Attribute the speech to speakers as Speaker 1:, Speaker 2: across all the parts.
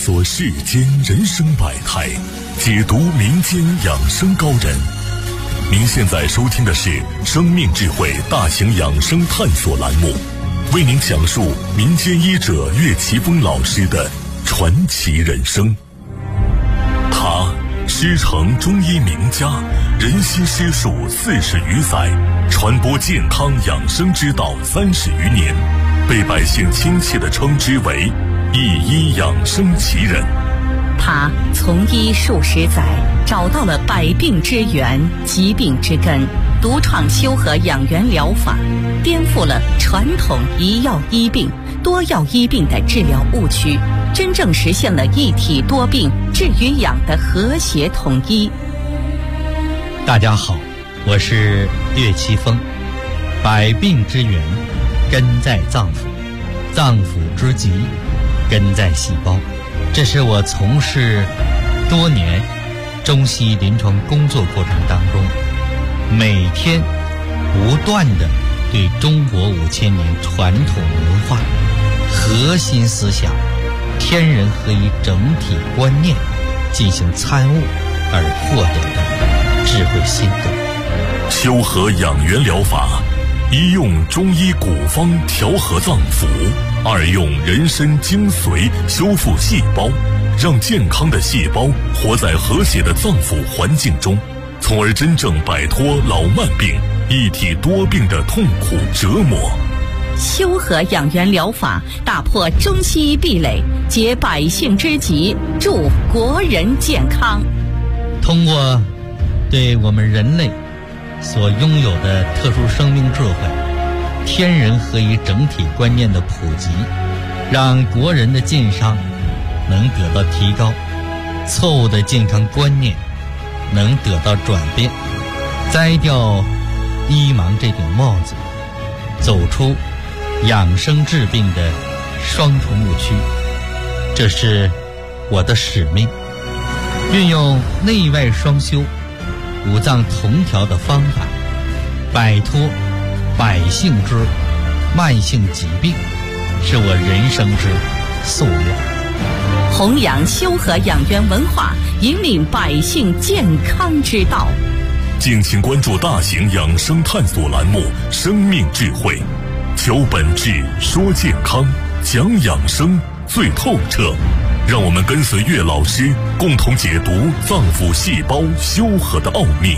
Speaker 1: 索世间人生百态，解读民间养生高人。您现在收听的是生命智慧大型养生探索栏目，为您讲述民间医者岳奇峰老师的传奇人生。他师承中医名家，人心师术40余载，传播健康养生之道30余年，被百姓亲切地称之为一医养生奇人。
Speaker 2: 他从医数十载，找到了百病之源、疾病之根，独创修和养元疗法，颠覆了传统一药医病、多药医病的治疗误区，真正实现了一体多病治与养的和谐统一。
Speaker 3: 大家好，我是岳奇峰。百病之源根在脏腑，脏腑之疾根在细胞。这是我从事多年中西医临床工作过程当中，每天不断地对中国5000年传统文化核心思想天人合一整体观念进行参悟而获得的智慧心得。
Speaker 1: 修和养元疗法，一用中医古方调和脏腑，二用人参精髓修复细胞，让健康的细胞活在和谐的脏腑环境中，从而真正摆脱老慢病、一体多病的痛苦折磨。
Speaker 2: 修和养元疗法打破中西医壁垒，解百姓之急，助国人健康。
Speaker 3: 通过对我们人类所拥有的特殊生命智慧、天人合一整体观念的普及，让国人的健康能得到提高，错误的健康观念能得到转变，摘掉医盲这顶帽子，走出养生治病的双重误区。这是我的使命，运用内外双修、五脏同调的方法，摆脱百姓之慢性疾病，是我人生之夙愿。
Speaker 2: 弘扬修和养元文化，引领百姓健康之道。
Speaker 1: 敬请关注大型养生探索栏目《生命智慧》，求本质，说健康，讲养生最透彻。让我们跟随岳老师，共同解读脏腑细胞修和的奥秘。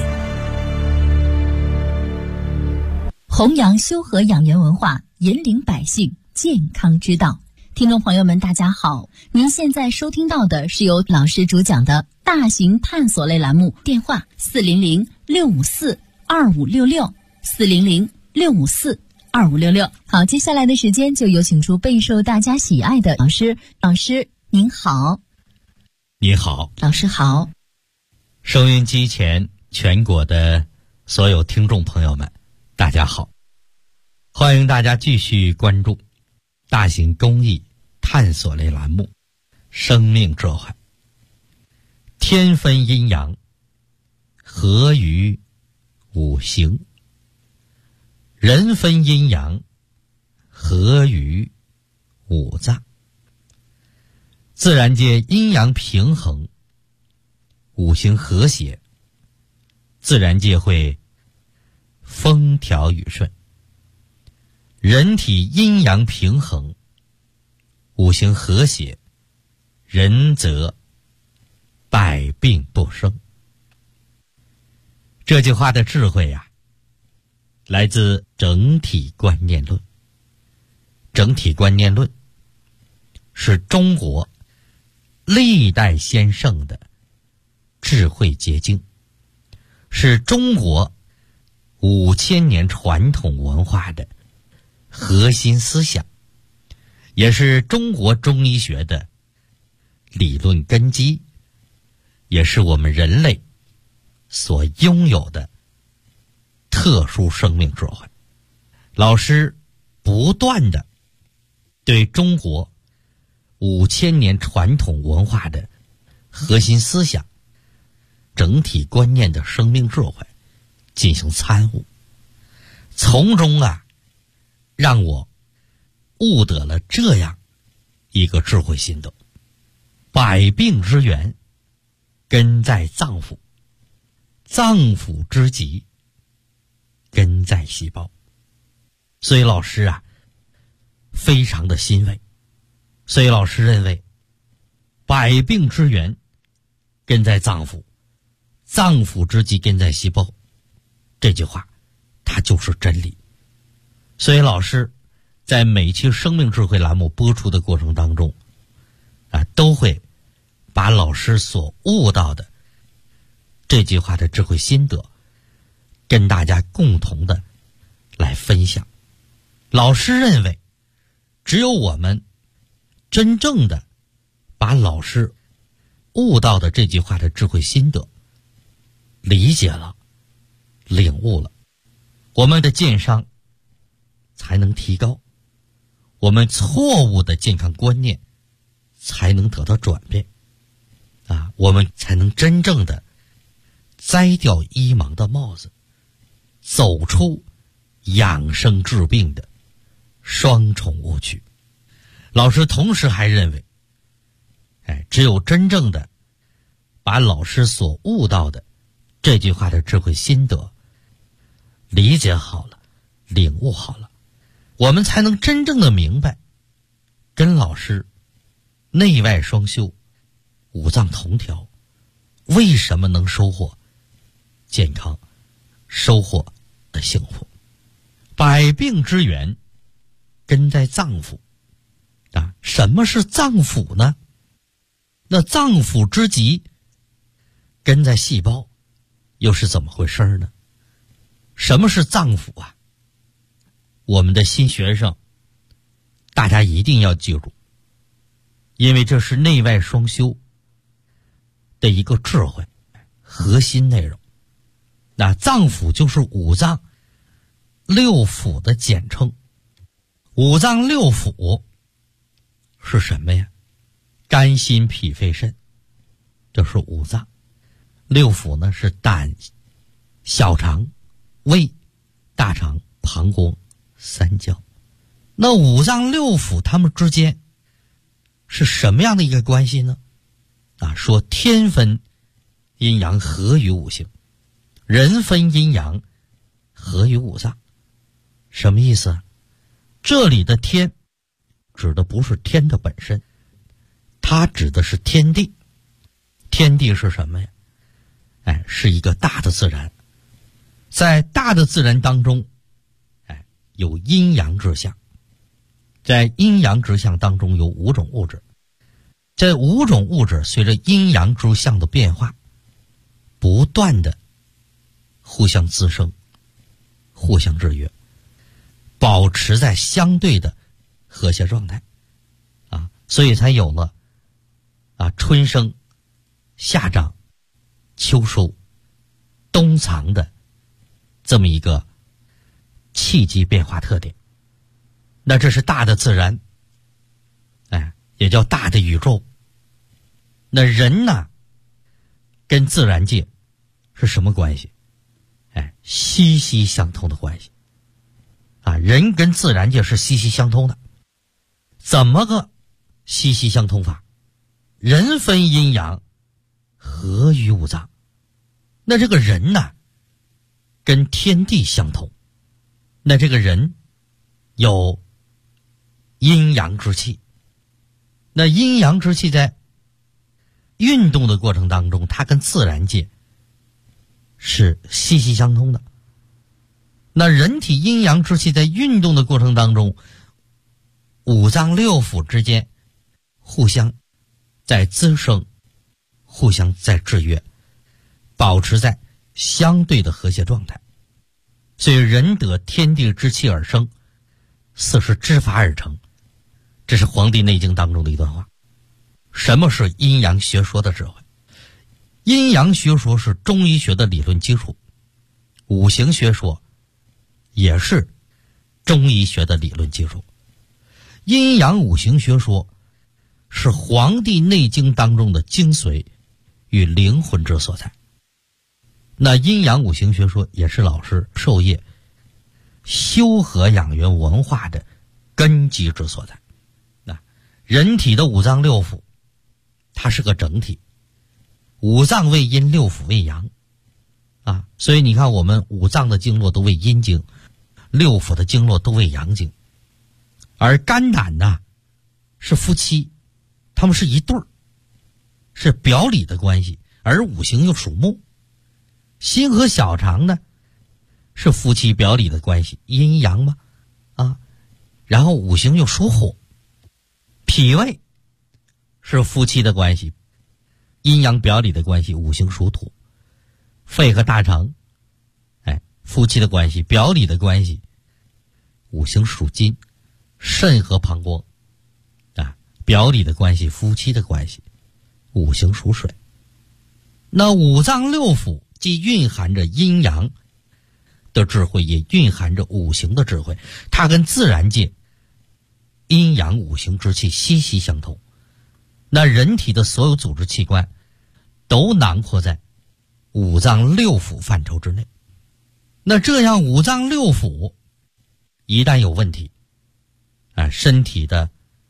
Speaker 4: 弘扬修和养元文化，引领百姓健康之道。听众朋友们，大家好，您现在收听到的是由老师主讲的大型探索类栏目，电话400-654-2566 400-654-2566。好，接下来的时间就有请出备受大家喜爱的老师。老师您好。
Speaker 3: 你好。
Speaker 4: 老师好。
Speaker 3: 收音机前全国的所有听众朋友们，大家好，欢迎大家继续关注大型公益探索类栏目《生命智慧》。天分阴阳，合于五行；人分阴阳，合于五脏。自然界阴阳平衡，五行和谐，自然界会风调雨顺。人体阴阳平衡，五行和谐，人则百病不生。这句话的智慧来自整体观念论。整体观念论是中国历代先圣的智慧结晶，是中国5000年传统文化的核心思想，也是中国中医学的理论根基，也是我们人类所拥有的特殊生命智慧。老师不断地对中国5000年传统文化的核心思想、整体观念的生命智慧进行参悟，从中让我悟得了这样一个智慧心得。 百病之源根在脏腑，脏腑之极根在细胞。所以老师啊非常的欣慰，所以老师认为百病之源根在脏腑，脏腑之极根在细胞，这句话它就是真理。所以老师在每期生命智慧栏目播出的过程当中都会把老师所悟到的这句话的智慧心得跟大家共同的来分享。老师认为只有我们真正的把老师悟到的这句话的智慧心得理解了、领悟了，我们的健商才能提高，我们错误的健康观念才能得到转变我们才能真正的摘掉医盲的帽子，走出养生治病的双重误区。老师同时还认为只有真正的把老师所悟到的这句话的智慧心得理解好了、领悟好了，我们才能真正的明白跟老师内外双修、五脏同调为什么能收获健康、收获的幸福。百病之源根在脏腑什么是脏腑呢？那脏腑之极根在细胞，又是怎么回事呢？什么是脏腑我们的新学生大家一定要记住，因为这是内外双修的一个智慧核心内容。那脏腑就是五脏六腑的简称。五脏六腑是什么呀？肝心脾肺肾，这是五脏。六腑呢是胆、小肠、胃、大肠、膀胱、三焦。那五脏六腑它们之间是什么样的一个关系呢？说天分阴阳合于五行，人分阴阳合于五脏。什么意思这里的天指的不是天的本身，它指的是天地。天地是什么呀？是一个大的自然。在大的自然当中有阴阳之象，在阴阳之象当中有五种物质，这五种物质随着阴阳之象的变化不断的互相滋生、互相制约，保持在相对的和谐状态所以才有了春生、夏长、秋收、冬藏的这么一个气机变化特点。那这是大的自然也叫大的宇宙。那人呢跟自然界是什么关系？息息相通的关系人跟自然界是息息相通的。怎么个息息相通法？人分阴阳合于五脏。那这个人呢跟天地相通，那这个人有阴阳之气。那阴阳之气在运动的过程当中，它跟自然界是息息相通的。那人体阴阳之气在运动的过程当中，五脏六腑之间互相在滋生，互相在制约，保持在相对的和谐状态。所以人得天地之气而生，四时之法而成。这是《黄帝内经》当中的一段话。什么是阴阳学说的智慧？阴阳学说是中医学的理论基础，五行学说也是中医学的理论基础。阴阳五行学说是《黄帝内经》当中的精髓与灵魂之所在。那阴阳五行学说也是老师授业修和养元文化的根基之所在。人体的五脏六腑它是个整体，五脏为阴，六腑为阳啊，所以你看我们五脏的经络都为阴经，六腑的经络都为阳经。而肝胆呢是夫妻，他们是一对儿，是表里的关系，而五行又属木。心和小肠呢是夫妻表里的关系，阴阳嘛啊，然后五行又属火。脾胃是夫妻的关系，阴阳表里的关系，五行属土。肺和大肠夫妻的关系，表里的关系，五行属金。肾和膀胱表里的关系，夫妻的关系，五行属水。那五脏六腑既蕴含着阴阳的智慧，也蕴含着五行的智慧，它跟自然界阴阳五行之气息息相通。那人体的所有组织器官都囊括在五脏六腑范畴之内。那这样五脏六腑一旦有问题身体的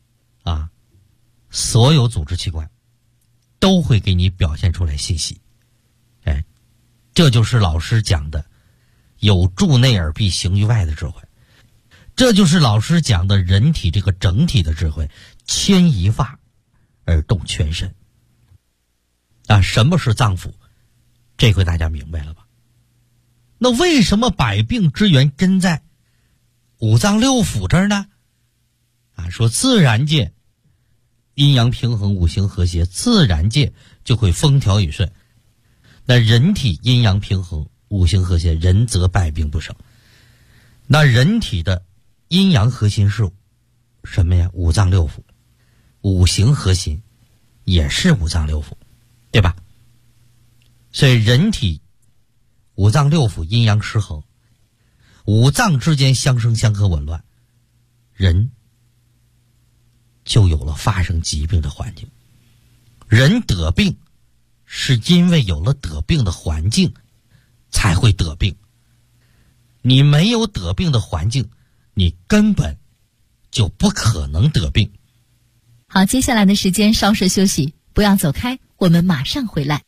Speaker 3: 所有组织器官都会给你表现出来信息。这就是老师讲的有助内而必行于外的智慧，这就是老师讲的人体这个整体的智慧，牵一发而动全身。什么是脏腑？这回大家明白了吧？那为什么百病之源真在五脏六腑这儿呢？说自然界阴阳平衡，五行和谐，自然界就会风调雨顺。那人体阴阳平衡，五行和谐，人则百病不生。那人体的阴阳核心是什么呀？五脏六腑。五行核心也是五脏六腑，对吧？所以人体五脏六腑阴阳失衡，五脏之间相生相克紊乱，人就有了发生疾病的环境。人得病是因为有了得病的环境才会得病，你没有得病的环境，你根本就不可能得病。
Speaker 4: 好，接下来的时间稍事休息，不要走开，我们马上回来。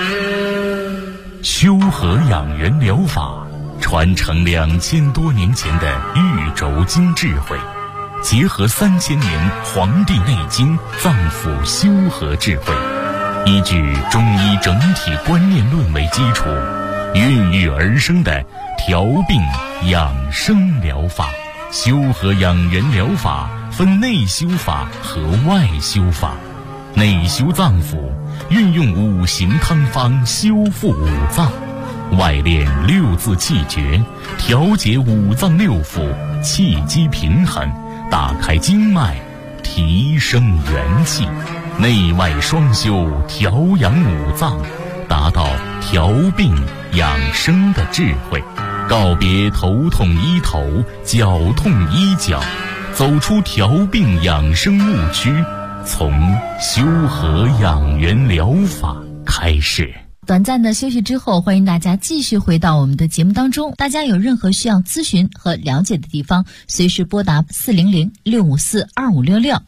Speaker 1: 修和养元疗法传承2000多年前的玉轴经智慧，结合3000年《黄帝内经》脏腑修和智慧，依据中医整体观念论为基础，孕育而生的调病养生疗法。修和养元疗法分内修法和外修法。内修脏腑，运用五行汤方修复五脏；外练六字气诀，调节五脏六腑，气机平衡，打开经脉，提升元气。内外双修，调养五脏，达到调病养生的智慧。告别头痛医头，脚痛医脚，走出调病养生误区，从修和养元疗法开始。
Speaker 4: 短暂的休息之后，欢迎大家继续回到我们的节目当中。大家有任何需要咨询和了解的地方，随时拨打400-654-2566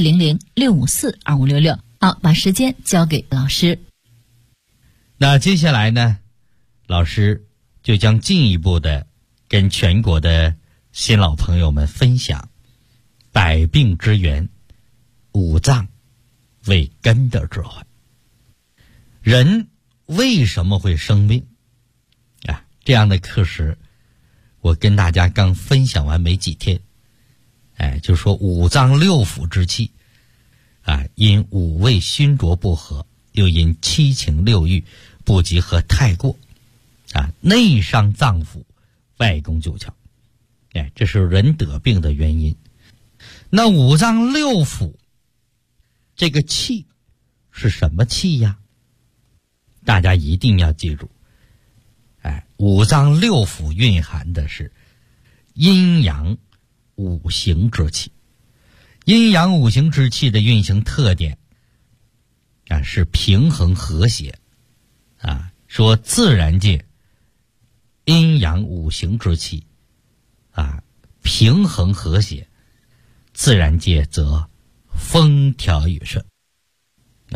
Speaker 4: 400-654-2566。好，把时间交给老师。
Speaker 3: 那接下来呢，老师就将进一步的跟全国的新老朋友们分享百病之源，五脏为根的智慧。人为什么会生病这样的课时我跟大家刚分享完没几天，就说五脏六腑之气因五味熏浊不和，又因七情六欲不及和太过内伤脏腑，外攻九窍，这是人得病的原因。那五脏六腑这个气是什么气呀？大家一定要记住，五脏六腑蕴含的是阴阳五行之气。阴阳五行之气的运行特点是平衡和谐说自然界阴阳五行之气平衡和谐，自然界则风调雨顺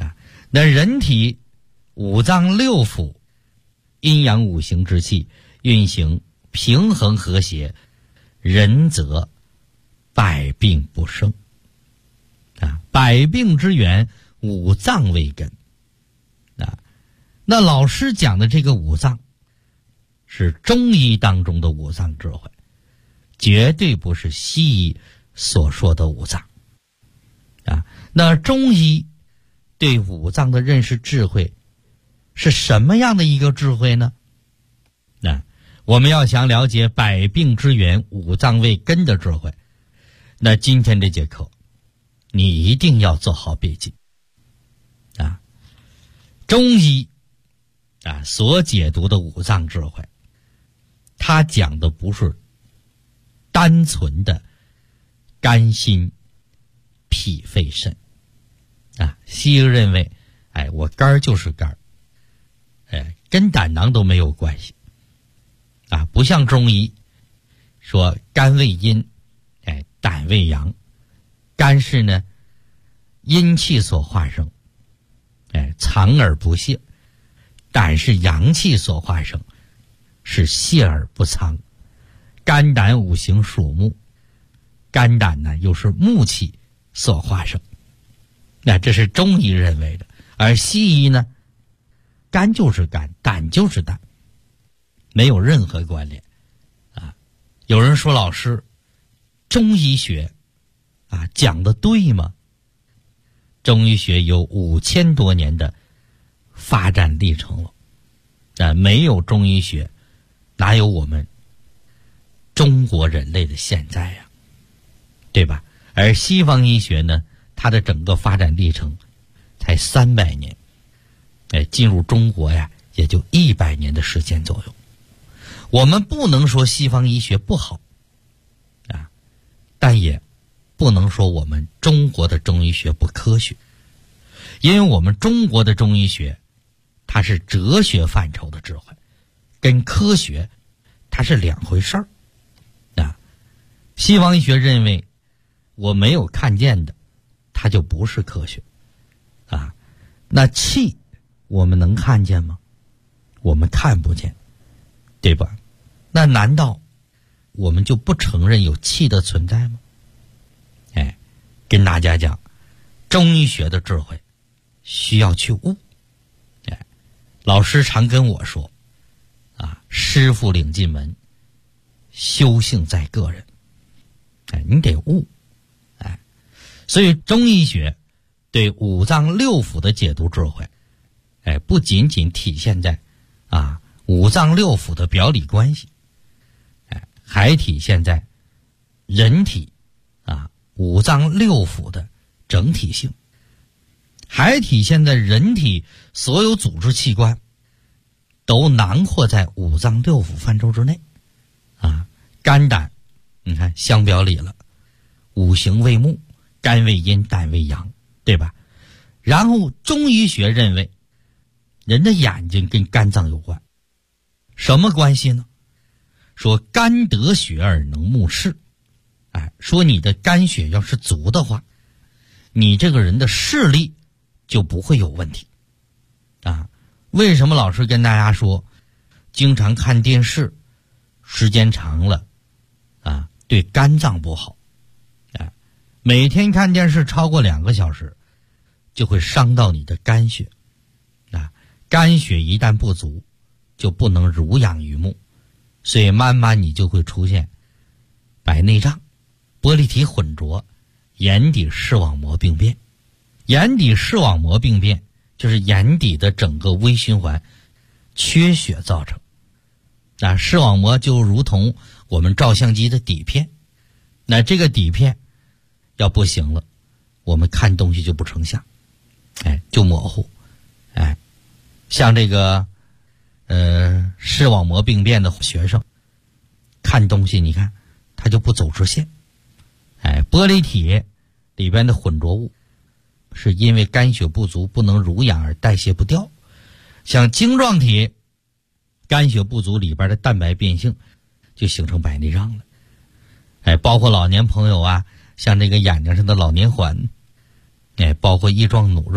Speaker 3: 那人体五脏六腑阴阳五行之气运行平衡和谐，人则百病不生啊！百病之源，五脏为根啊！那老师讲的这个五脏，是中医当中的五脏智慧，绝对不是西医所说的五脏啊！那中医对五脏的认识智慧是什么样的一个智慧呢？那我们要想了解百病之源，五脏为根的智慧，那今天这节课你一定要做好笔记啊！中医啊所解读的五脏智慧，它讲的不是单纯的肝心脾肺肾啊。西医认为我肝就是肝，跟胆囊都没有关系啊，不像中医说肝为阴，胆为阳，肝是呢阴气所化生，藏而不泄；胆是阳气所化生，是泄而不藏。肝胆五行属木，肝胆呢又是木气所化生，那这是中医认为的。而西医呢，肝就是肝，胆就是胆，没有任何关联啊。有人说老师，中医学啊讲的对吗？中医学有5000多年的发展历程了，没有中医学，哪有我们中国人类的现在呀，对吧？而西方医学呢，它的整个发展历程才300年，进入中国呀，也就100年的时间左右。我们不能说西方医学不好啊，但也不能说我们中国的中医学不科学，因为我们中国的中医学它是哲学范畴的智慧，跟科学它是两回事儿啊。西方医学认为我没有看见的它就不是科学啊。那气我们能看见吗？我们看不见，对吧？那难道我们就不承认有气的存在吗？跟大家讲，中医学的智慧需要去悟。老师常跟我说啊，师傅领进门，修行在个人。你得悟。所以中医学对五脏六腑的解读智慧，不仅仅体现在五脏六腑的表里关系，还体现在人体五脏六腑的整体性，还体现在人体所有组织器官都囊括在五脏六腑范畴之内肝胆你看相表里了，五行为木，肝为阴，胆为阳，对吧？然后中医学认为人的眼睛跟肝脏有关，什么关系呢？说肝得血而能目视，说你的肝血要是足的话，你这个人的视力就不会有问题为什么老师跟大家说经常看电视时间长了对肝脏不好每天看电视超过2个小时就会伤到你的肝血肝血一旦不足就不能濡养于目，所以慢慢你就会出现白内障、玻璃体混浊、眼底视网膜病变。眼底视网膜病变就是眼底的整个微循环缺血造成视网膜就如同我们照相机的底片，那这个底片要不行了，我们看东西就不成像就模糊像这个视网膜病变的学生看东西你看他就不走直线玻璃体里边的混浊物是因为肝血不足不能濡养而代谢不掉，像晶状体肝血不足里边的蛋白变性就形成白内障了包括老年朋友像这个眼睛上的老年环包括翼状弩肉、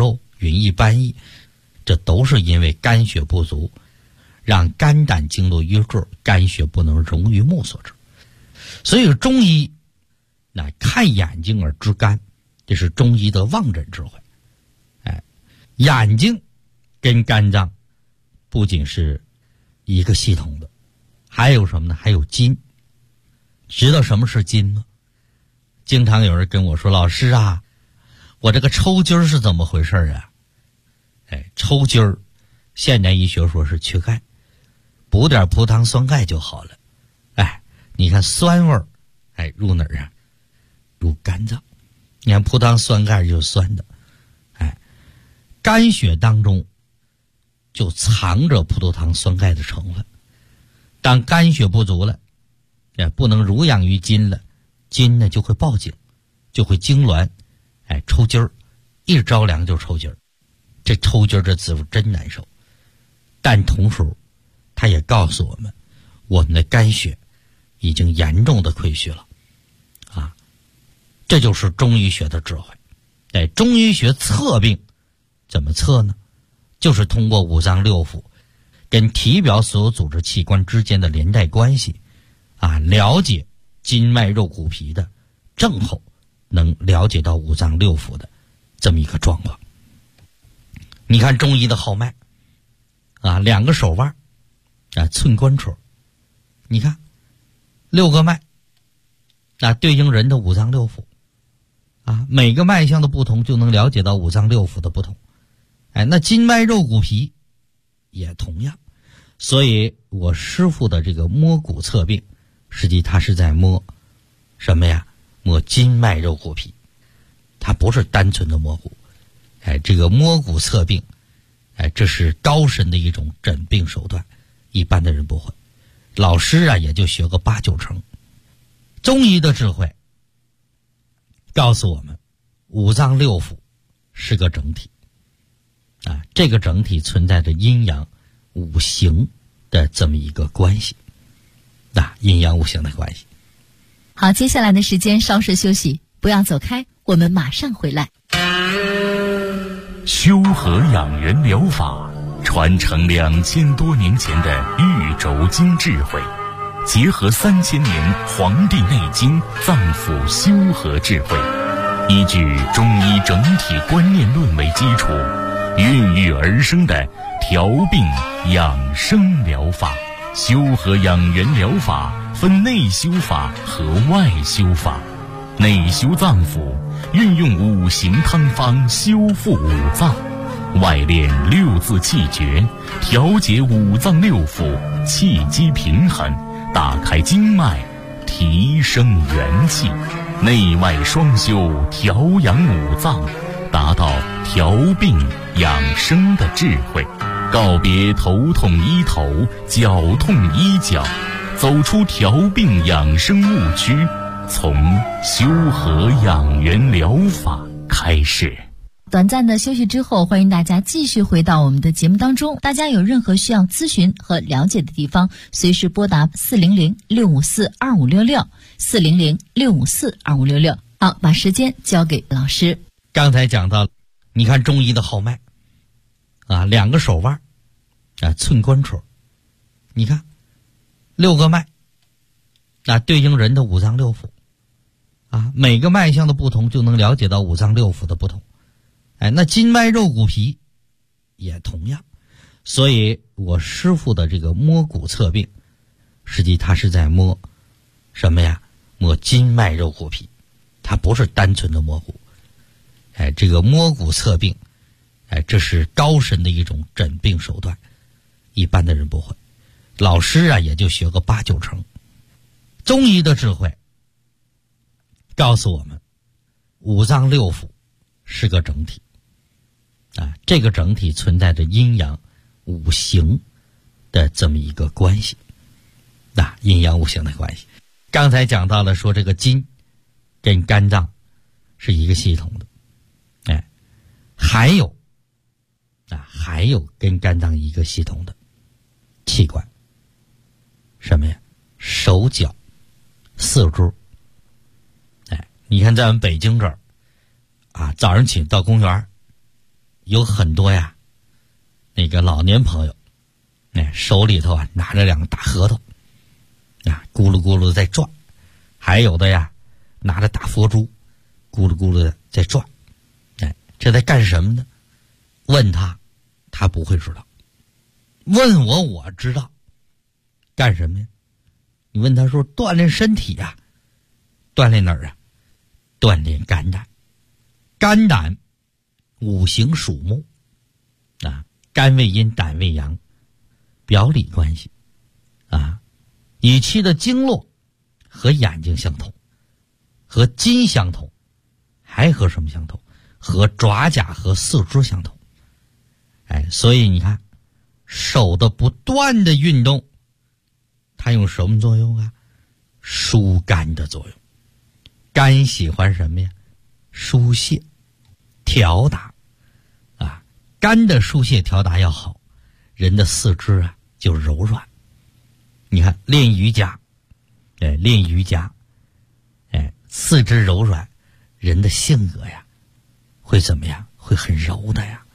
Speaker 3: 云翳斑翳，这都是因为肝血不足，让肝胆经络瘀滞，肝血不能溶于目所致。所以中医那看眼睛而知肝，这是中医的望诊智慧。眼睛跟肝脏不仅是一个系统的，还有什么呢？还有筋。知道什么是筋吗？经常有人跟我说，老师啊，我这个抽筋是怎么回事啊？抽筋儿，现代医学说是缺钙，补点葡萄酸钙就好了。你看酸味儿，入哪儿啊？入肝脏。你看葡萄酸钙就是酸的，肝血当中就藏着葡萄糖酸钙的成分。当肝血不足了，不能濡养于筋了，筋呢就会报警，就会痉挛，抽筋儿，一着凉就抽筋儿。这抽筋儿这滋味真难受。但同时它也告诉我们，我们的肝血已经严重的亏虚了这就是中医学的智慧。中医学测病怎么测呢？就是通过五脏六腑跟体表所有组织器官之间的连带关系了解筋脉肉骨皮的症候，能了解到五脏六腑的这么一个状况。你看中医的号脉两个手腕寸关尺，你看6个脉对应人的五脏六腑每个脉象的不同就能了解到五脏六腑的不同。那筋脉肉骨皮也同样。所以我师父的这个摸骨测病，实际他是在摸什么呀？摸筋脉肉骨皮，他不是单纯的摸骨。这个摸骨测病这是高深的一种诊病手段，一般的人不会。老师也就学个8、9成。中医的智慧告诉我们，五脏六腑是个整体这个整体存在着阴阳五行的这么一个关系阴阳五行的关系。
Speaker 4: 好，接下来的时间稍事休息，不要走开，我们马上回来。
Speaker 1: 修和养元疗法传承2000多年前的玉轴经智慧，结合3000年《黄帝内经》脏腑修和智慧，依据中医整体观念论为基础，孕育而生的调病养生疗法。修和养元疗法分内修法和外修法。内修脏腑，运用五行汤方修复五脏；外练6字气诀，调节五脏六腑气机平衡，打开经脉，提升元气。内外双修，调养五脏，达到调病养生的智慧。告别头痛医头，脚痛医脚，走出调病养生误区，从修和养元疗法开始。
Speaker 4: 短暂的休息之后，欢迎大家继续回到我们的节目当中。大家有任何需要咨询和了解的地方，随时拨打400-654-2566 400-654-2566。好，把时间交给老师。
Speaker 3: 刚才讲到，你看中医的号脉2个手腕寸关尺，你看6个脉对应人的五脏六腑每个脉象的不同就能了解到五脏六腑的不同。那筋脉肉骨皮也同样。所以我师父的这个摸骨测病，实际他是在摸什么呀？摸筋脉肉骨皮，他不是单纯的摸骨。这个摸骨测病这是高深的一种诊病手段，一般的人不会。老师也就学个8、9成。中医的智慧告诉我们，五脏六腑是个整体这个整体存在着阴阳五行的这么一个关系阴阳五行的关系。刚才讲到了说这个筋跟肝脏是一个系统的还有跟肝脏一个系统的器官，什么呀？手脚四肢。你看在我们北京这儿早上起到公园有很多呀，那个老年朋友，手里头啊拿着两个大核桃，咕噜咕噜在转；还有的呀，拿着大佛珠，咕噜咕噜的在转。这在干什么呢？问他，他不会知道；问我，我知道。干什么呀？你问他说锻炼身体呀，锻炼哪儿啊？锻炼肝胆。肝胆五行属木，肝为阴，胆为阳，表里关系乙气的经络和眼睛相同，和筋相同，还和什么相同？和爪甲和四肢相同。所以你看，手的不断的运动，它有什么作用啊？疏肝的作用。肝喜欢什么呀？疏泄调达肝的疏泄调达要好，人的四肢啊就柔软。你看练瑜伽，四肢柔软，人的性格呀会怎么样？会很柔的呀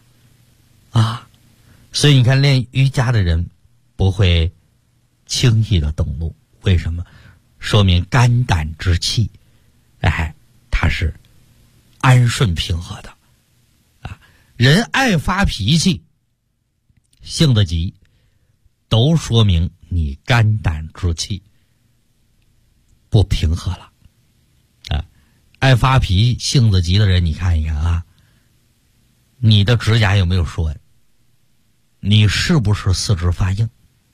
Speaker 3: 所以你看练瑜伽的人不会轻易的动怒，为什么？说明肝胆之气它是安顺平和的人爱发脾气，性子急，都说明你肝胆之气不平和了爱发脾气、性子急的人，你看一看你的指甲有没有说纹？你是不是四肢发硬？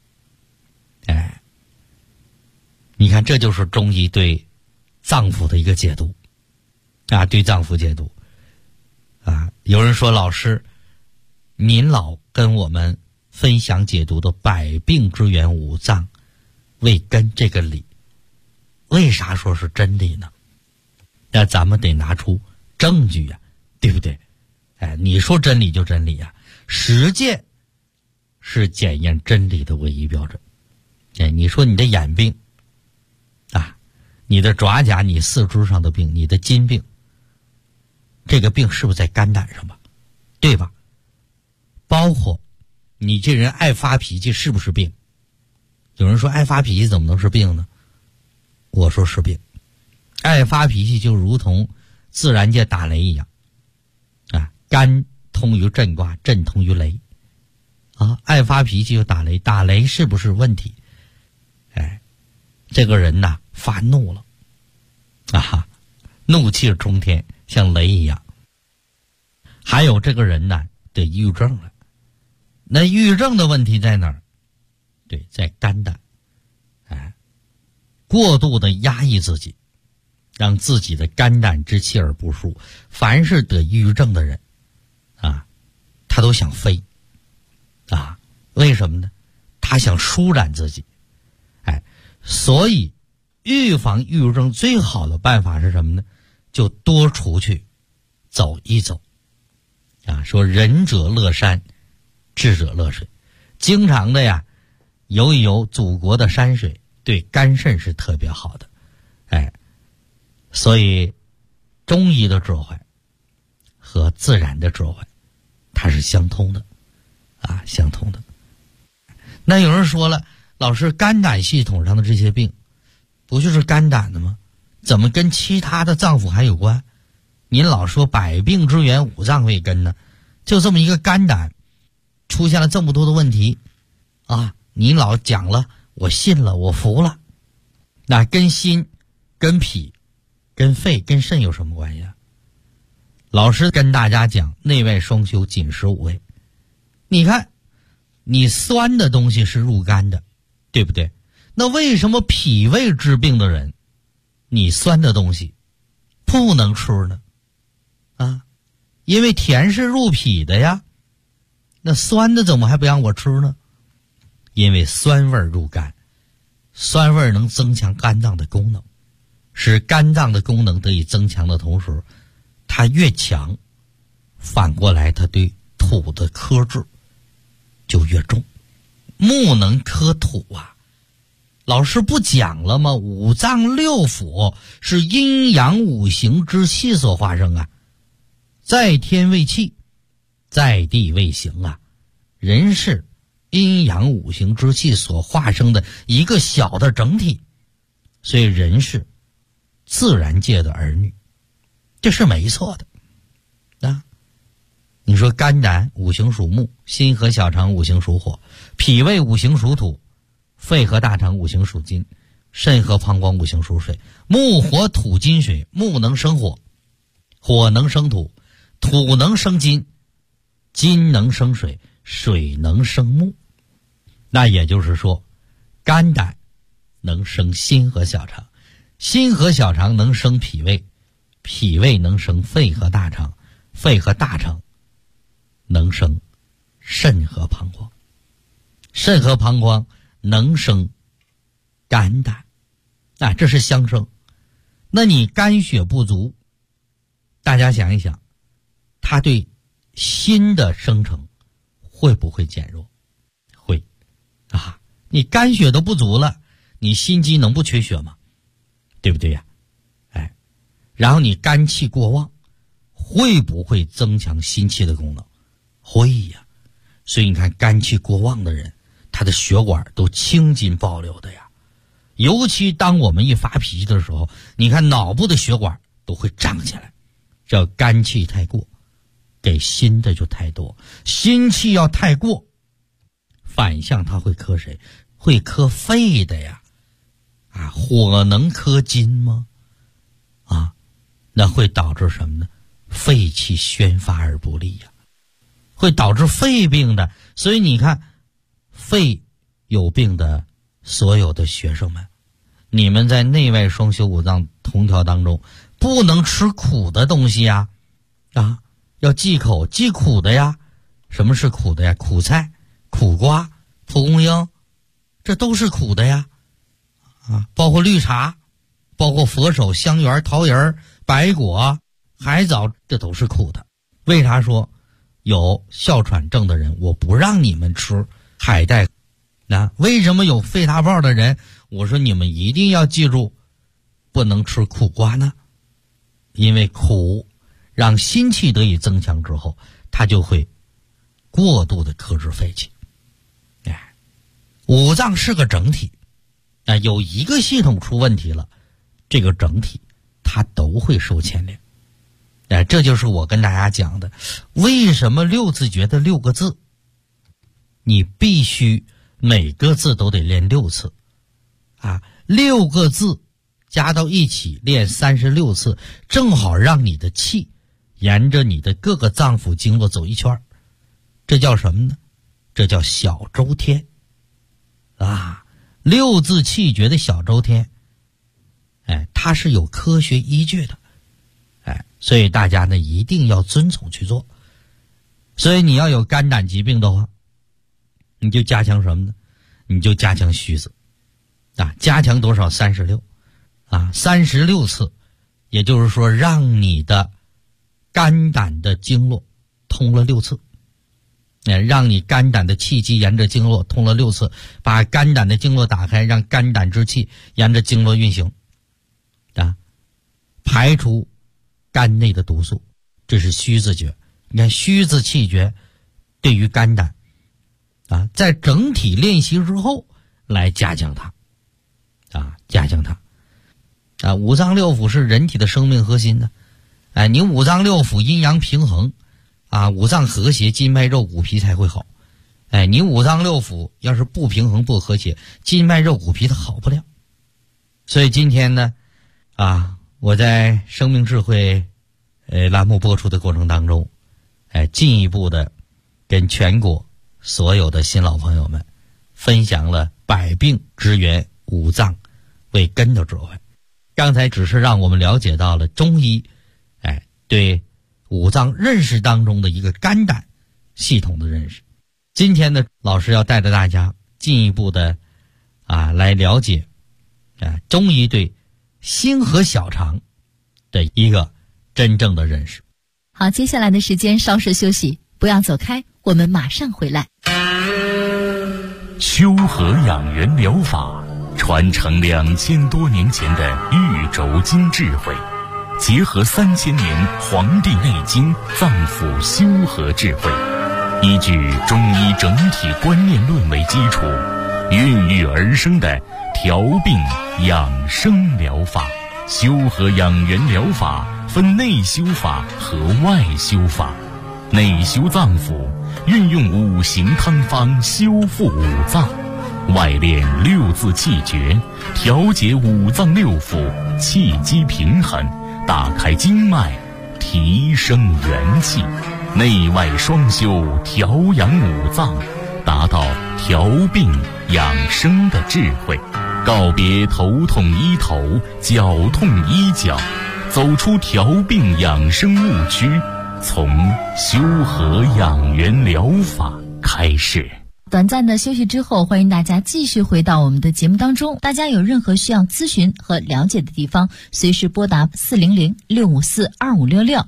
Speaker 3: 你看，这就是中医对脏腑的一个解读对脏腑解读有人说，老师您老跟我们分享解读的百病之源五脏为根这个理，为啥说是真理呢？那咱们得拿出证据对不对？你说真理就真理实践是检验真理的唯一标准。你说你的眼病你的爪甲，你四肢上的病，你的筋病，这个病是不是在肝胆上吧？对吧？包括你这人爱发脾气，是不是病？有人说爱发脾气怎么能是病呢？我说是病。爱发脾气就如同自然界打雷一样肝通于震卦，震通于雷爱发脾气就打雷，打雷是不是问题？这个人发怒了怒气冲天，像雷一样。还有这个人得抑郁症了。那抑郁症的问题在哪儿？对，在肝胆过度的压抑自己，让自己的肝胆之气而不舒。凡是得抑郁症的人他都想飞为什么呢？他想舒展自己所以预防抑郁症最好的办法是什么呢？就多出去走一走说仁者乐山，智者乐水。经常的游一游祖国的山水，对肝肾是特别好的所以中医的智慧和自然的智慧它是相通的相通的。那有人说了，老师，肝胆系统上的这些病不就是肝胆的吗？怎么跟其他的脏腑还有关？您老说百病之源五脏为根呢，就这么一个肝胆出现了这么多的问题您老讲了，我信了，我服了。那跟心、跟脾、跟肺、跟肾有什么关系老师跟大家讲，内外双修，紧实五味。你看你酸的东西是入肝的，对不对？那为什么脾胃治病的人你酸的东西不能吃呢因为甜是入脾的呀，那酸的怎么还不让我吃呢？因为酸味入肝，酸味能增强肝脏的功能，使肝脏的功能得以增强的同时，它越强，反过来它对土的克制就越重。木能克土老师不讲了吗？五脏六腑是阴阳五行之气所化生在天为气， 在地为形啊，人是阴阳五行之气所化生的一个小的整体，所以人是自然界的儿女，这是没错的啊。你说肝胆五行属木，心和小肠五行属火，脾胃五行属土，肺和大肠五行属金，肾和膀胱五行属水。木火土金水，木能生火，火能生土，土能生金，金能生水，水能生木。那也就是说，肝胆能生心和小肠，心和小肠能生脾胃，脾胃能生肺和大肠，肺和大肠能生肾和膀胱，肾和膀胱能生肝胆，这是相生。那你肝血不足，大家想一想，它对心的生成会不会减弱？会啊！你肝血都不足了，你心肌能不缺血吗？对不对呀？然后你肝气过旺，会不会增强心气的功能？会呀。所以你看肝气过旺的人，他的血管都青筋暴流的呀。尤其当我们一发脾气的时候，你看脑部的血管都会胀起来，这肝气太过，给心的就太多。心气要太过，反向它会克谁？会克肺的呀。火能克金吗？那会导致什么呢？肺气宣发而不利呀，会导致肺病的。所以你看，肺有病的所有的学生们，你们在内外双修五脏同调当中，不能吃苦的东西呀，要忌口忌苦的呀。什么是苦的呀？苦菜、苦瓜、蒲公英，这都是苦的呀。包括绿茶，包括佛手、香橼、桃仁、白果、海藻，这都是苦的。为啥说有哮喘症的人我不让你们吃海带？为什么有肺大泡的人我说你们一定要记住不能吃苦瓜呢？因为苦让心气得以增强之后，它就会过度的克制肺气。五脏是个整体，有一个系统出问题了，这个整体它都会受牵连。这就是我跟大家讲的，为什么六字诀的6个字你必须每个字都得练6次，6个字加到一起练36次，正好让你的气沿着你的各个脏腑经络走一圈。这叫什么呢？这叫小周天6字气诀的小周天，它是有科学依据的，所以大家呢一定要遵从去做。所以你要有肝胆疾病的话，你就加强什么呢？你就加强虚子加强多少？36次，也就是说让你的肝胆的经络通了6次，让你肝胆的气机沿着经络通了6次，把肝胆的经络打开，让肝胆之气沿着经络运行排除肝内的毒素，这是虚字诀。你看虚字气诀对于肝胆在整体练习之后来加强它加强它五脏六腑是人体的生命核心的，你五脏六腑阴阳平衡五脏和谐，筋脉肉骨皮才会好。你五脏六腑要是不平衡不和谐，筋脉肉骨皮它好不了。所以今天呢我在生命智慧栏目播出的过程当中，进一步的跟全国所有的新老朋友们分享了百病之源五脏为根的智慧。刚才只是让我们了解到了中医对五脏认识当中的一个肝胆系统的认识。今天呢，老师要带着大家进一步的来了解中医对心和小肠的一个真正的认识。
Speaker 4: 好，接下来的时间稍事休息，不要走开，我们马上回来。
Speaker 1: 修和养元疗法传承2000多年前的玉轴经智慧， 结合3000年《黄帝内经》脏腑修和智慧，依据中医整体观念论为基础，孕育而生的调病养生疗法。修和养元疗法分内修法和外修法。内修脏腑，运用5行汤方修复5脏；外练6字气诀，调节5脏6腑，气机平衡，打开经脉，提升元气。内外双修，调养5脏，达到调病养生的智慧。告别头痛医头，脚痛医脚，走出调病养生误区，从修和养元疗法开始。
Speaker 4: 短暂的休息之后，欢迎大家继续回到我们的节目当中。大家有任何需要咨询和了解的地方，随时拨打400-654-2566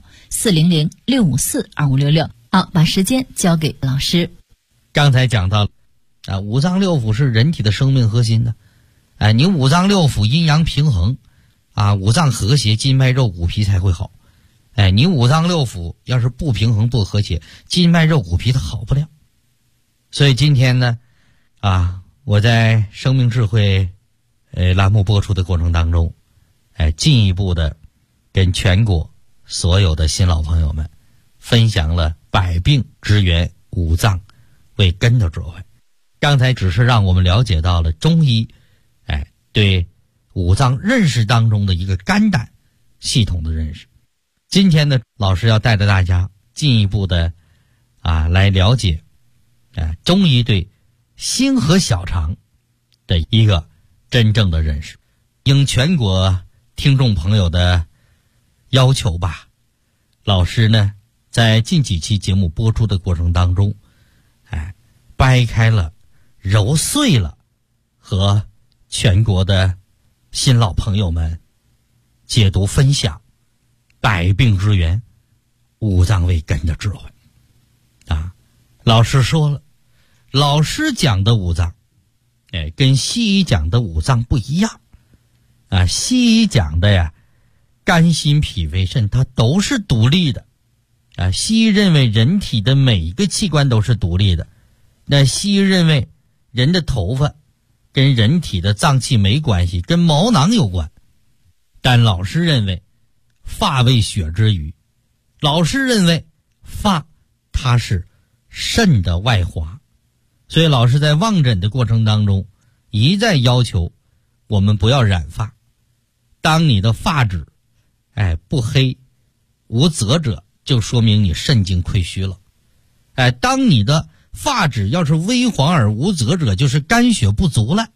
Speaker 4: 400-654-2566。好，把时间交给老师。
Speaker 3: 刚才讲到五脏六腑是人体的生命核心的。你五脏六腑阴阳平衡五脏和谐，筋脉肉骨皮才会好。你五脏六腑要是不平衡不和谐，筋脉肉骨皮它好不了。所以今天呢我在生命智慧栏目播出的过程当中进一步的跟全国所有的新老朋友们分享了百病之源五脏为根的智慧。刚才只是让我们了解到了中医对五脏认识当中的一个肝胆系统的认识。今天呢，老师要带着大家进一步的来了解中医对心和小肠的一个真正的认识。应全国听众朋友的要求吧，老师呢在近几期节目播出的过程当中掰开了揉碎了和全国的新老朋友们解读分享百病之源五脏为根的智慧老师说了，老师讲的五脏跟西医讲的五脏不一样西医讲的肝心脾肺肾它都是独立的西医认为人体的每一个器官都是独立的，那西医认为人的头发跟人体的脏器没关系，跟毛囊有关。但老师认为发为血之余，老师认为发它是肾的外华，所以老师在望诊的过程当中一再要求我们不要染发。当你的发质不黑无泽者，就说明你肾经亏虚了。当你的发质要是微黄而无泽者，就是肝血不足了。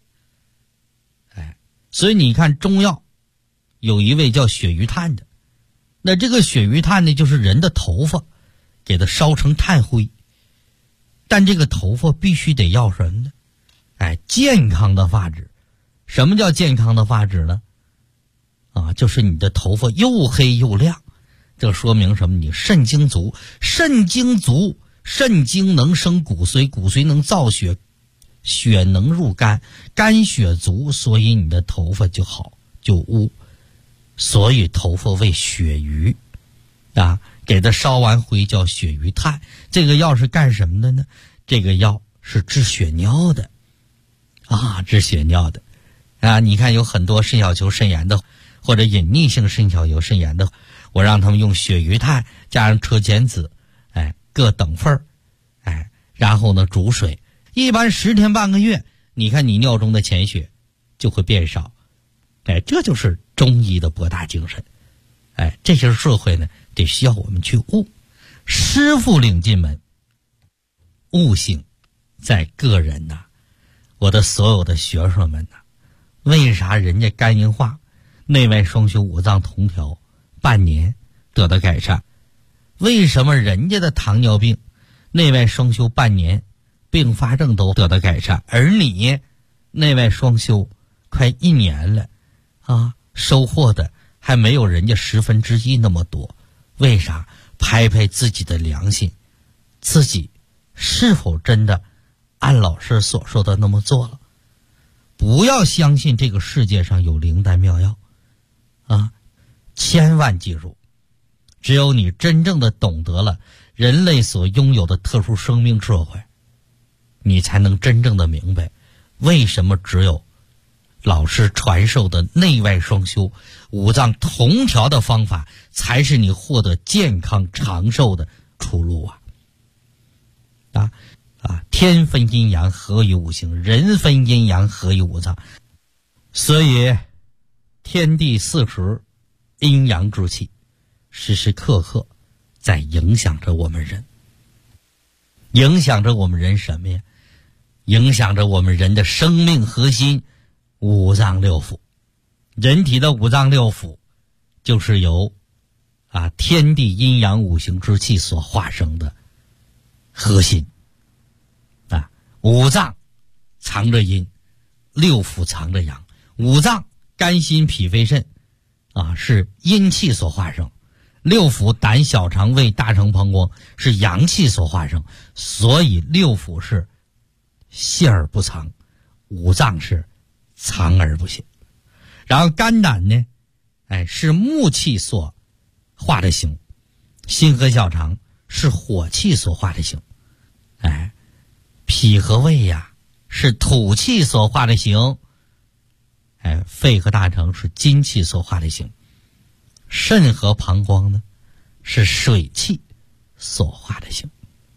Speaker 3: 所以你看中药有一味叫血鱼炭的，那这个血鱼炭呢，就是人的头发给它烧成炭灰，但这个头发必须得要什么呢？健康的发质。什么叫健康的发质呢？就是你的头发又黑又亮，这说明什么？你肾精足，肾精足，肾精能生骨髓，骨髓能造血，血能入肝，肝血足，所以你的头发就好就乌。所以头发为血鱼给它烧完灰叫血鱼炭。这个药是干什么的呢？这个药是治血尿的治血尿的你看有很多肾小球肾炎的或者隐匿性肾小球肾炎的，我让他们用血鱼炭加上车前子各等份然后呢煮水，一般10天半个月，你看你尿中的潜血就会变少。这就是中医的博大精深。这些社会呢得需要我们去悟。师傅领进门，悟性在个人我的所有的学生们为啥人家肝硬化内外双修五脏同调半年得到改善？为什么人家的糖尿病内外双修半年并发症都得到改善，而你内外双修快1年了收获的还没有人家1/10那么多？为啥？拍拍自己的良心，自己是否真的按老师所说的那么做了？不要相信这个世界上有灵丹妙药千万记住，只有你真正的懂得了人类所拥有的特殊生命智慧，你才能真正的明白为什么只有老师传授的内外双修、五脏同调的方法才是你获得健康长寿的出路天分阴阳合于五行，人分阴阳合于五脏，所以天地四时阴阳之气时时刻刻在影响着我们人。影响着我们人什么呀？影响着我们人的生命核心五脏六腑。人体的五脏六腑就是由天地阴阳五行之气所化生的核心。五脏藏着阴，六腑藏着阳。五脏肝心脾肺肾是阴气所化生，六腑胆小肠胃大肠膀胱是阳气所化生，所以六腑是泄而不藏，五脏是藏而不泄。然后肝胆呢是木气所化的形，心和小肠是火气所化的形，脾和胃是土气所化的形，肺和大肠是金气所化的形，肾和膀胱呢是水气所化的形。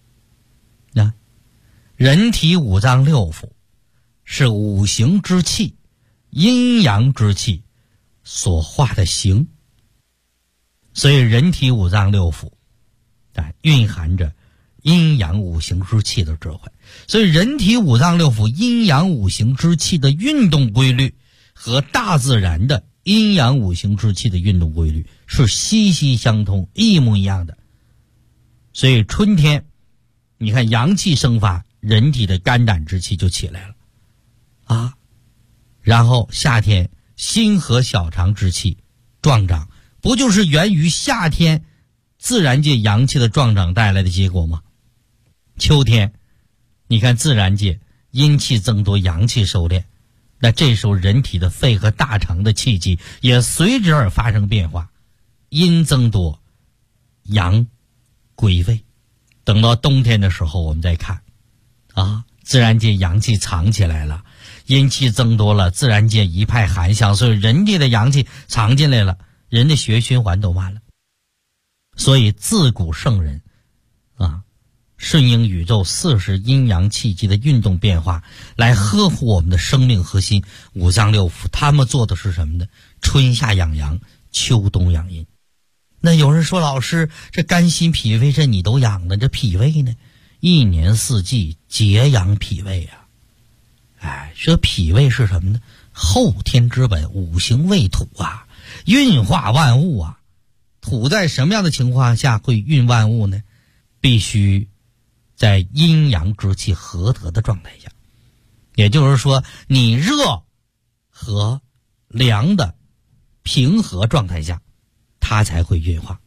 Speaker 3: 人体五脏六腑是五行之气、阴阳之气所化的形，所以人体五脏六腑蕴含着阴阳五行之气的智慧。所以人体五脏六腑阴阳五行之气的运动规律和大自然的阴阳五行之气的运动规律是息息相通，一模一样的。所以春天你看阳气生发，人体的肝胆之气就起来了然后夏天心和小肠之气壮长，不就是源于夏天自然界阳气的壮长带来的结果吗？秋天你看自然界阴气增多，阳气收敛，那这时候人体的肺和大肠的气机也随之而发生变化，阴增多，阳归位。等到冬天的时候我们再看自然界阳气藏起来了，阴气增多了，自然界一派寒象，所以人体的阳气藏进来了，人的血液循环都慢了。所以自古圣人顺应宇宙40阴阳气机的运动变化来呵护我们的生命核心五脏六腑，他们做的是什么呢？春夏养阳，秋冬养阴。那有人说，老师，这肝心脾肺肾你都养了，这脾胃呢？一年四季节养脾胃这脾胃是什么呢？后天之本，五行为土运化万物土在什么样的情况下会运万物呢？必须在阴阳之气合得的状态下，也就是说你热和凉的平和状态下，它才会运化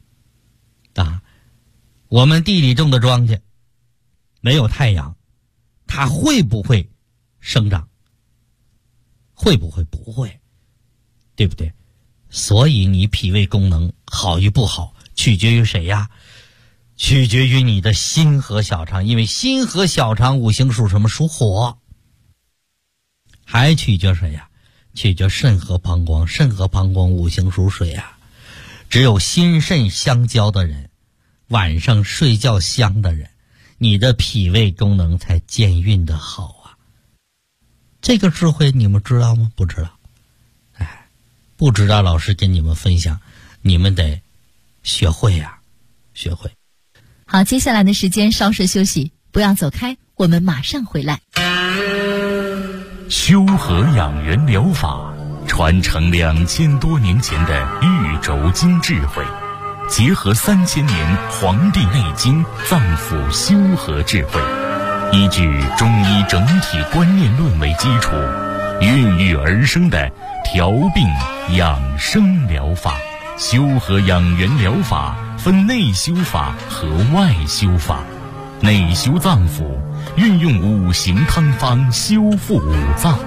Speaker 3: 我们地里种的庄稼没有太阳，它会不会生长？会不会？不会，对不对？所以你脾胃功能好与不好取决于谁取决于你的心和小肠，因为心和小肠五行属什么？属火。还取决谁取决肾和膀胱，肾和膀胱五行属水只有心肾相交的人，晚上睡觉香的人，你的脾胃功能才健运的好这个智慧你们知道吗？不知道。不知道，老师跟你们分享，你们得学会学会。
Speaker 4: 好，接下来的时间稍事休息，不要走开，我们马上回来。
Speaker 1: 修和养元疗法传承2000多年前的玉轴经智慧，结合3000年《黄帝内经》脏腑修和智慧，依据中医整体观念论为基础，孕育而生的调病养生疗法。修和养元疗法分内修法和外修法。内修脏腑，运用五行汤方修复五脏；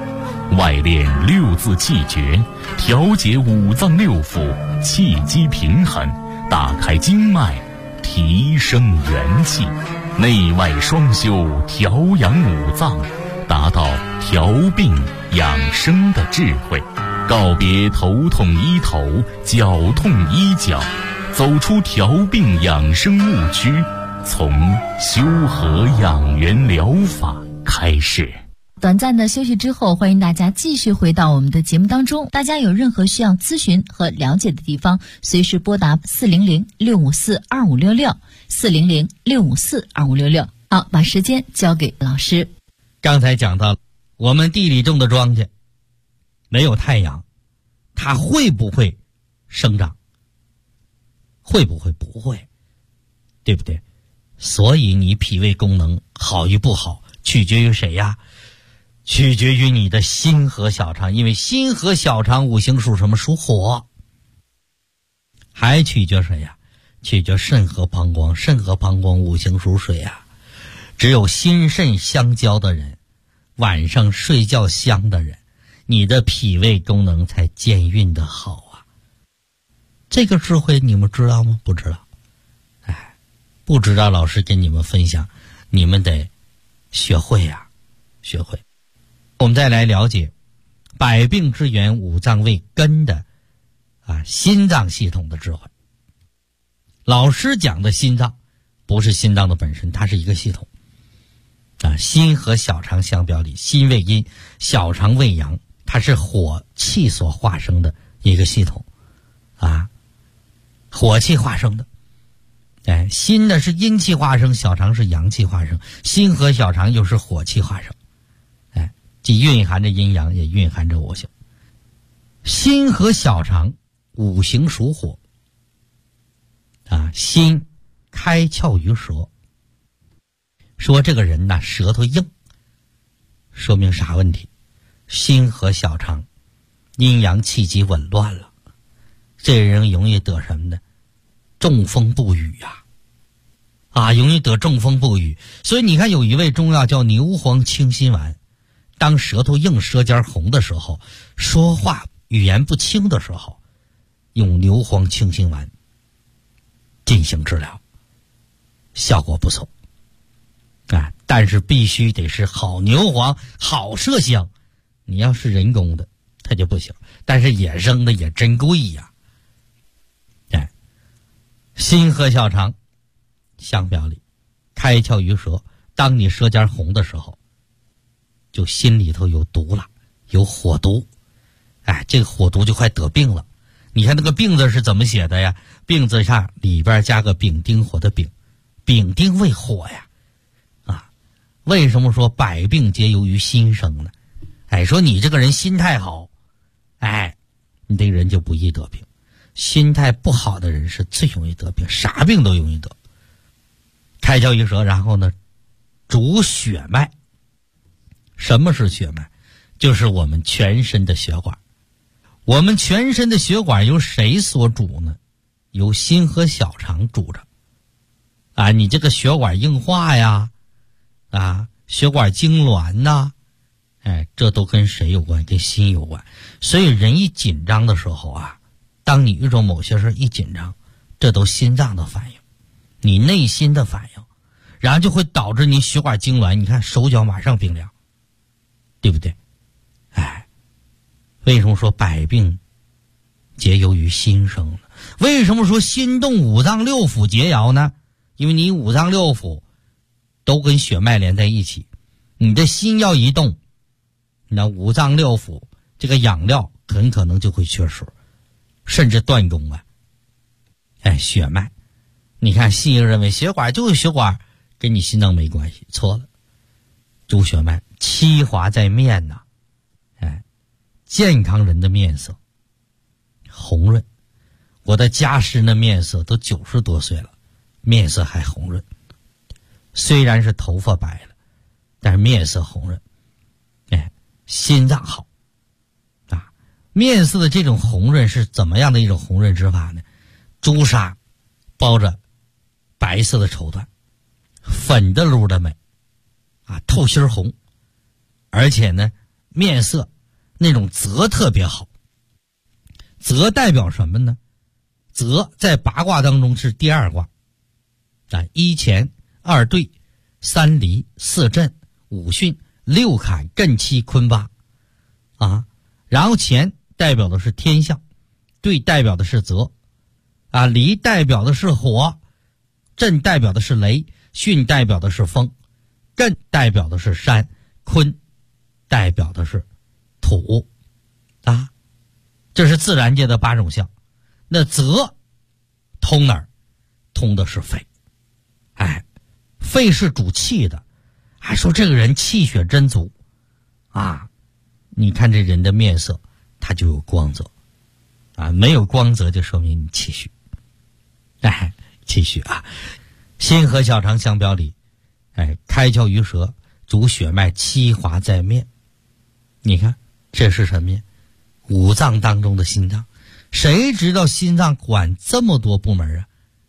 Speaker 1: 外练6字气诀，调节五脏六腑，气机平衡，打开经脉，提升元气，内外双修，调养五脏，达到调病养生的智慧，告别头痛医头，脚痛医脚，走出调病养生误区，从修和养元疗法开始。
Speaker 4: 短暂的休息之后，欢迎大家继续回到我们的节目当中。大家有任何需要咨询和了解的地方，随时拨打400-654-2566 400-654-2566。好，把时间交给老师。
Speaker 3: 刚才讲到我们地里种的庄稼没有太阳，它会不会生长？会不会？不会，对不对？所以你脾胃功能好与不好取决于谁呀？取决于你的心和小肠，因为心和小肠五行属什么？属火。还取决谁呀？取决肾和膀胱，肾和膀胱五行属水啊。只有心肾相交的人，晚上睡觉香的人，你的脾胃功能才健运的好啊。这个智慧你们知道吗？不知道。不知道，老师跟你们分享，你们得学会呀，学会。我们再来了解百病之源五脏为根的心脏系统的智慧。老师讲的心脏不是心脏的本身，它是一个系统心和小肠相表里，心为阴，小肠为阳，它是火气所化生的一个系统火气化生的。心呢是阴气化生，小肠是阳气化生，心和小肠又是火气化生，既蕴含着阴阳，也蕴含着五行。心和小肠五行属火心开窍于舌，说这个人舌头硬，说明啥问题？心和小肠阴阳气机紊乱了，这人容易得什么呢？中风不语容易得中风不语。所以你看有一味中药叫牛黄清心丸，当舌头硬舌尖红的时候，说话语言不清的时候，用牛黄清心丸进行治疗，效果不错但是必须得是好牛黄，好麝香。你要是人工的它就不行，但是野生的也真贵呀。心和小肠相表里，开窍于舌，当你舌尖红的时候，就心里头有毒了，有火毒。这个火毒就快得病了。你看那个病字是怎么写的呀？病字上里边加个丙丁火的丙，丙丁为火呀。为什么说百病皆由于心生呢？说你这个人心态好，你这个人就不易得病。心态不好的人是最容易得病，啥病都容易得。开窍于舌，然后呢主血脉。什么是血脉？就是我们全身的血管。我们全身的血管由谁所主呢？由心和小肠主着你这个血管硬化呀血管痉挛呐这都跟谁有关？跟心有关。所以人一紧张的时候当你遇到某些事一紧张，这都心脏的反应，你内心的反应，然后就会导致你血管痉挛，你看手脚马上冰凉，对不对？为什么说百病皆由于心生呢？为什么说心动五脏六腑皆爻呢？因为你五脏六腑都跟血脉连在一起，你的心要一动，那五脏六腑这个养料很可能就会缺失，甚至断供血脉。你看西医认为血管就是血管，跟你心脏没关系，错了。主血脉，七华在面健康人的面色红润。我的家师的面色都90多岁了，面色还红润。虽然是头发白了，但是面色红润。心脏好面色的这种红润是怎么样的一种红润之法呢？朱砂包着白色的绸缎，粉的噜的美透心红，而且呢面色那种泽特别好。泽代表什么呢？泽在八卦当中是第二卦一乾二兑三离四震五巽六坎艮七坤八然后乾代表的是天象，兑代表的是泽离代表的是火，震代表的是雷，巽代表的是风，艮代表的是山，坤代表的是土这是自然界的8种象。那泽通哪儿？通的是肺。肺是主气的，还说这个人气血真足你看这人的面色，他就有光泽没有光泽就说明你气虚。气虚心和小肠相表里，开窍于舌，主血脉，七华在面。你看这是什么呀？五脏当中的心脏。谁知道心脏管这么多部门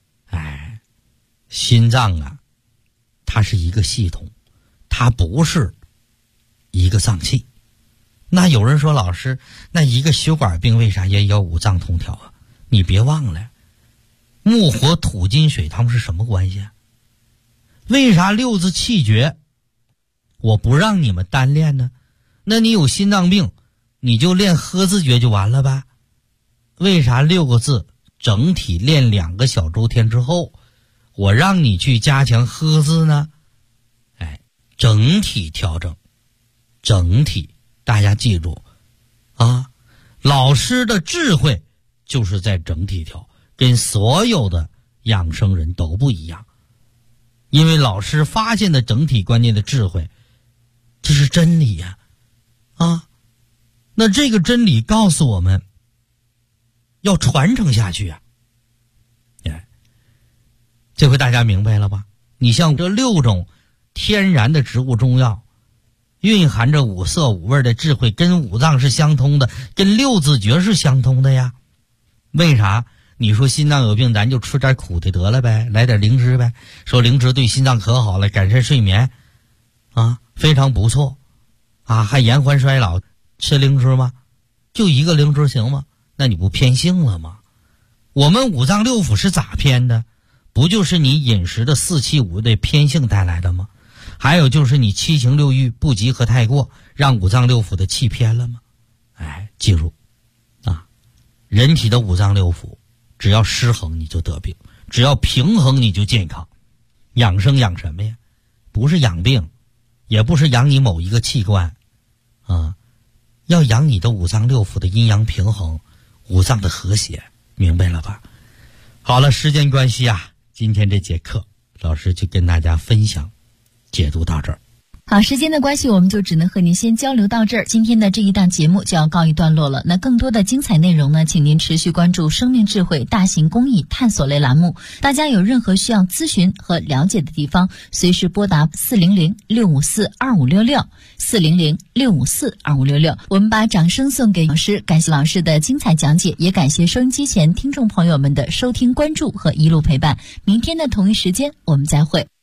Speaker 3: 心脏它是一个系统，它不是一个脏器。那有人说，老师，那一个血管病为啥也要五脏通调你别忘了，木火土金水它们是什么关系为啥六字气诀我不让你们单练呢？那你有心脏病你就练喝字诀就完了吧？为啥6个字整体练2个小周天之后，我让你去加强喝字呢？整体调整，整体大家记住老师的智慧就是在整体调，跟所有的养生人都不一样。因为老师发现的整体观念的智慧，这是真理那这个真理告诉我们要传承下去这回大家明白了吧？你像这6种天然的植物中药，蕴含着五色五味的智慧，跟五脏是相通的，跟六字诀是相通的呀。为啥？你说心脏有病，咱就吃点苦的得了呗，来点灵芝呗。说灵芝对心脏可好了，改善睡眠非常不错还延缓衰老。吃灵芝吗？就一个灵芝行吗？那你不偏性了吗？我们五脏六腑是咋偏的？不就是你饮食的4气5味的偏性带来的吗？还有就是你7情6欲不及和太过，让五脏六腑的气偏了吗？记住人体的五脏六腑只要失衡你就得病，只要平衡你就健康。养生养什么呀？不是养病，也不是养你某一个器官要养你的五脏六腑的阴阳平衡，五脏的和谐，明白了吧？好了，时间关系今天这节课老师就跟大家分享解读到这儿。
Speaker 4: 好，时间的关系，我们就只能和您先交流到这儿。今天的这一档节目就要告一段落了。那更多的精彩内容呢，请您持续关注生命智慧大型公益探索类栏目。大家有任何需要咨询和了解的地方，随时拨打400-654-2566 400-654-2566。我们把掌声送给老师，感谢老师的精彩讲解，也感谢收音机前听众朋友们的收听关注和一路陪伴。明天的同一时间我们再会。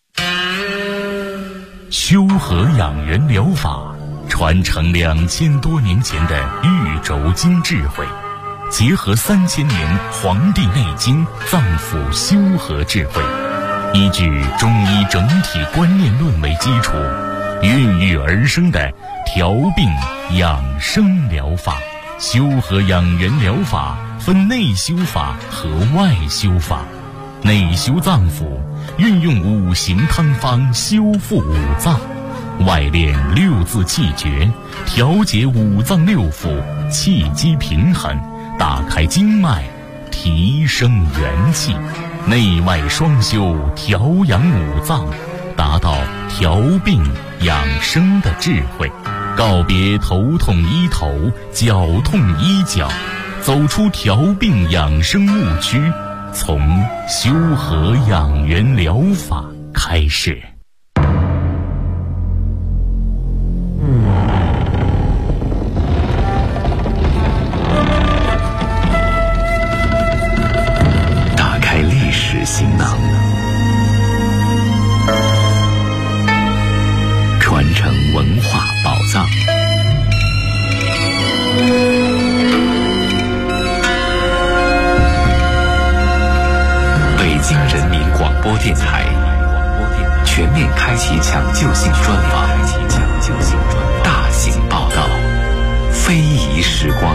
Speaker 1: 修和养元疗法传承2000多年前的玉轴经智慧，结合3000年《黄帝内经》脏腑修和智慧，依据中医整体观念论为基础，孕育而生的调病养生疗法。修和养元疗法分内修法和外修法。内修脏腑，运用5行汤方修复五脏；外练6字气诀，调节五脏六腑，气机平衡，打开经脉，提升元气。内外双修，调养五脏，达到调病养生的智慧。告别头痛医头，脚痛医脚，走出调病养生误区，从修和养元疗法开始。
Speaker 5: 打开历史行囊，传承文化宝藏， 京人民广播电台全面开启抢救性专访，大型报道，非遗时光。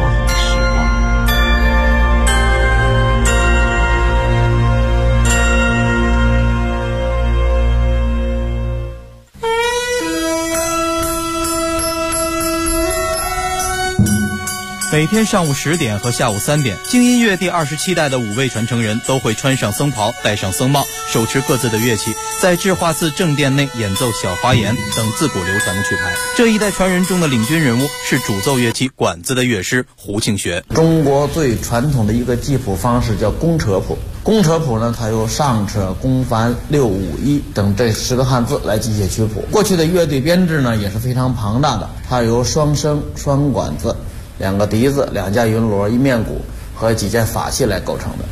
Speaker 6: 每天上午10点和下午3点，京音乐第27代的5位传承人都会穿上僧袍，戴上僧帽，手持各自的乐器，在智化寺正殿内演奏小花言等自古流传的曲牌。这一代传人中的领军人物是主奏乐器管子的乐师胡庆学。
Speaker 7: 中国最传统的一个记谱方式叫公车谱。公车谱呢，它由上车、公繁、六五一等这10个汉字来记写曲谱。过去的乐队编制呢也是非常庞大的，它由双笙、双管子、2个笛子、2架云锣、1面鼓和几件法器来构成的。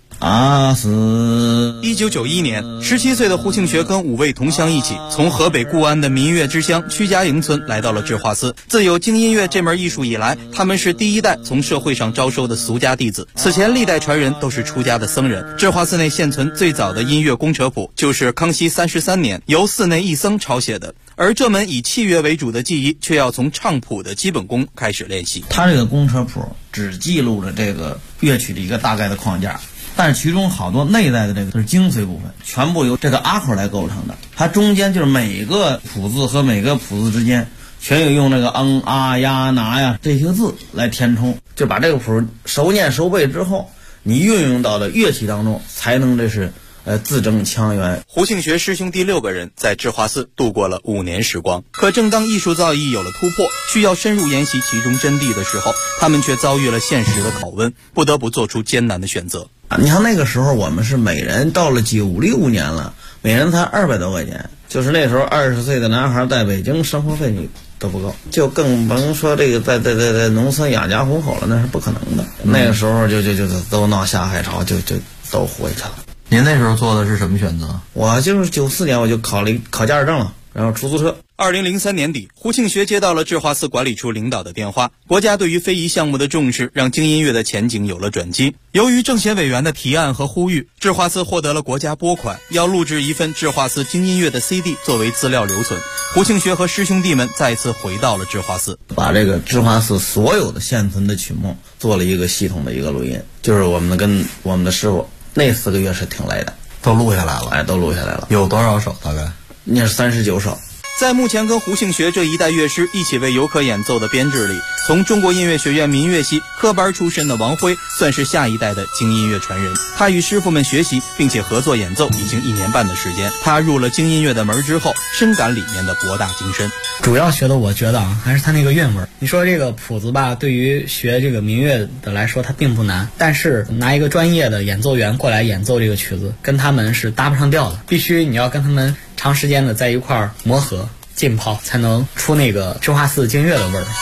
Speaker 6: 1991年，17岁的胡庆学跟5位同乡一起，从河北固安的民乐之乡曲家营村来到了智化寺。自有京音乐这门艺术以来，他们是第一代从社会上招收的俗家弟子。此前历代传人都是出家的僧人。智化寺内现存最早的音乐公车谱，就是康熙33年由寺内一僧抄写的。而这门以器乐为主的技艺，却要从唱谱的基本功开始练习。
Speaker 7: 他这个公车谱只记录了这个乐曲的一个大概的框架，但是其中好多内在的这个是精髓部分，全部由这个阿口来构成的。它中间就是每个谱字和每个谱字之间全有用这个啊呀拿呀这些字来填充，就把这个谱熟念熟背之后，你运用到了乐器当中，才能这是字正腔圆。
Speaker 6: 胡庆学师兄弟6个人在智化寺度过了5年时光。可正当艺术造诣有了突破，需要深入研习其中真谛的时候，他们却遭遇了现实的拷问，不得不做出艰难的选择。
Speaker 7: 你看那个时候我们是每人到了96年了，每人才200多块钱，就是那时候20岁的男孩在北京生活费你都不够，就更甭说这个在农村养家糊口了，那是不可能的。那个时候就都闹下海潮，就都回去了。
Speaker 8: 您那时候做的是什么选择？
Speaker 7: 我就是94年我就考驾驶证了，然后出租车。
Speaker 6: 2003年底，胡庆学接到了智化寺管理处领导的电话，国家对于非遗项目的重视让京音乐的前景有了转机。由于政协委员的提案和呼吁，智化寺获得了国家拨款，要录制一份智化寺京音乐的 CD 作为资料留存。胡庆学和师兄弟们再次回到了智化寺，
Speaker 7: 把这个智化寺所有的现存的曲目做了一个系统的一个录音，就是我们跟我们的师傅那4个月是挺累的，
Speaker 8: 都录下来了。
Speaker 7: 都录下来了。
Speaker 8: 有多少首？大概
Speaker 7: 那是39首。
Speaker 6: 在目前跟胡庆学这一代乐师一起为游客演奏的编制里，从中国音乐学院民乐系科班出身的王辉算是下一代的京音乐传人。他与师傅们学习并且合作演奏已经1年半的时间。他入了京音乐的门之后，深感里面的博大精深。
Speaker 9: 主要学的我觉得还是他那个韵味。你说这个谱子吧，对于学这个民乐的来说它并不难，但是拿一个专业的演奏员过来演奏这个曲子，跟他们是搭不上调的，必须你要跟他们长时间的在一块儿磨合浸泡，才能出那个智化寺京乐的味儿。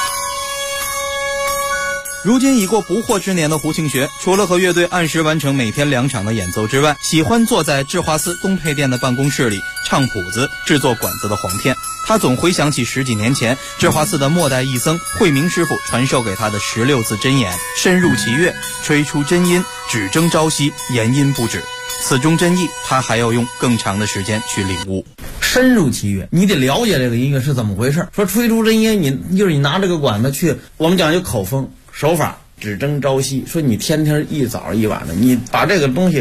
Speaker 6: 如今已过不惑之年的胡庆学，除了和乐队按时完成每天2场的演奏之外，喜欢坐在智化寺东配殿的办公室里唱谱子、制作管子的簧片。他总回想起10几年前智化寺的末代义僧慧明师傅传授给他的16字真言：深入其乐，吹出真音，只争朝夕，言音不止。此中真意，他还要用更长的时间去领悟。
Speaker 7: 深入其乐，你得了解这个音乐是怎么回事。说吹出真音，你拿这个管子去，我们讲究口风手法，只争朝夕。说你天天一早一晚的，你把这个东西